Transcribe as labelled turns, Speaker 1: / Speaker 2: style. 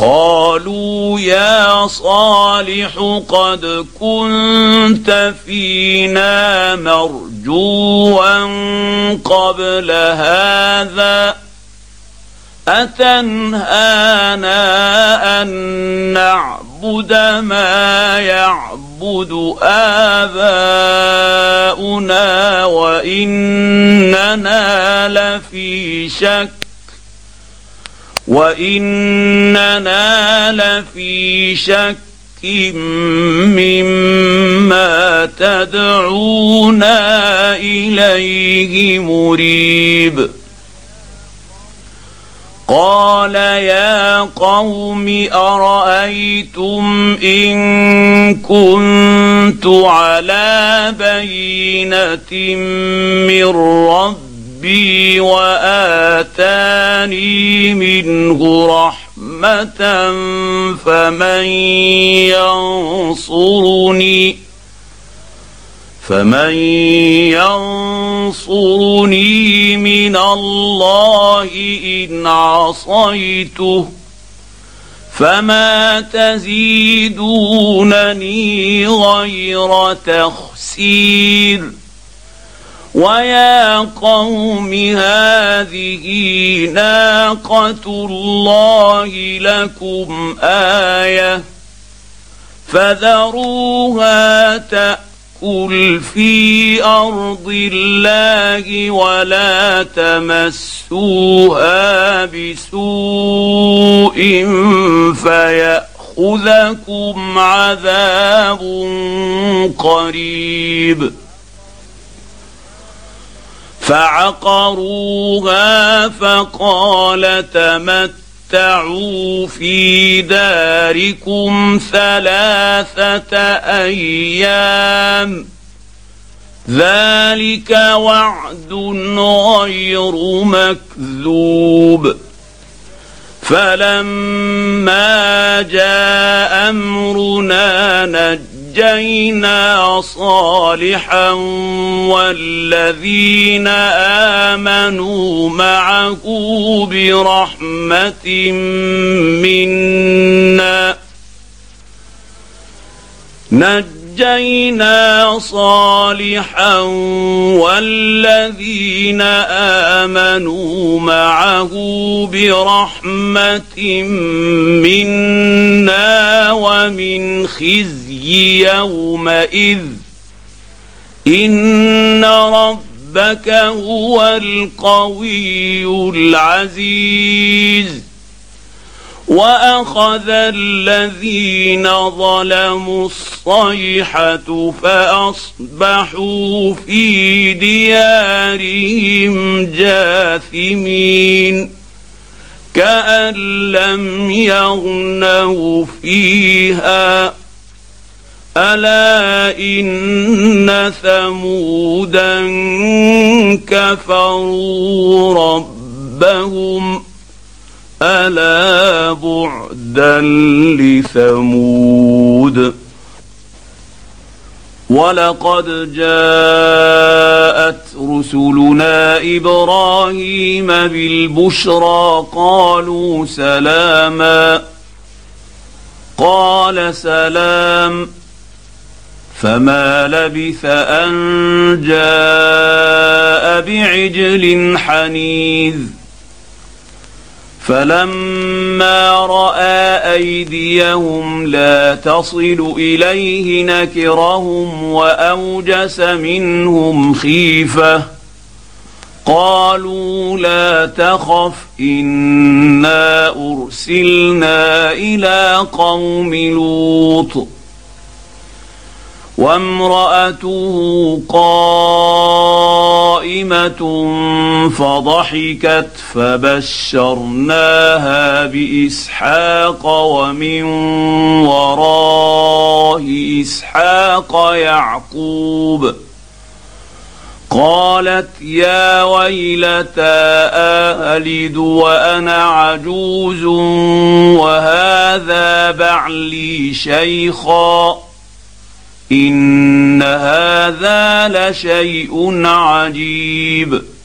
Speaker 1: قالوا يا صالح قد كنت فينا مرجوا قبل هذا أتنهانا أن نعبد ما يعبد آباؤنا وإننا لفي شك مما تدعونا إليه مريب. قال يا قوم أرأيتم إن كنت على بينة من ربي وآتاني منه رحمة فمن ينصرني من الله إن عصيته فما تزيدونني غير تخسير. ويا قوم هذه ناقة الله لكم آية فذروها تأكل في أرض الله ولا تمسوها بسوء فيأخذكم عذاب قريب. فعقروها فقال تمتعوا في داركم 3 أيام ذلك وعد غير مكذوب. فلما جاء أمرنا نجينا صالحا والذين آمنوا معه برحمة منا نجينا صالحا والذين آمنوا معه برحمة منا ومن خزي يومئذ إن ربك هو القوي العزيز. وأخذ الذين ظلموا الصيحة فأصبحوا في ديارهم جاثمين كأن لم يغنوا فيها ألا إن ثمودا كفروا ربهم ألا بعدا لثمود. ولقد جاءت رسلنا إبراهيم بالبشرى قالوا سلاما قال سلام فما لبث أن جاء بعجل حنيذ. فلما رأى أيديهم لا تصل إليه نكرهم وأوجس منهم خيفة قالوا لا تخف إنا أرسلنا إلى قوم لوط وامرأته قائمة فضحكت فبشرناها بإسحاق ومن وراء إسحاق يعقوب قالت يا ويلتى ألد وأنا عجوز وهذا بعلي شيخا إن هذا لشيء عجيب.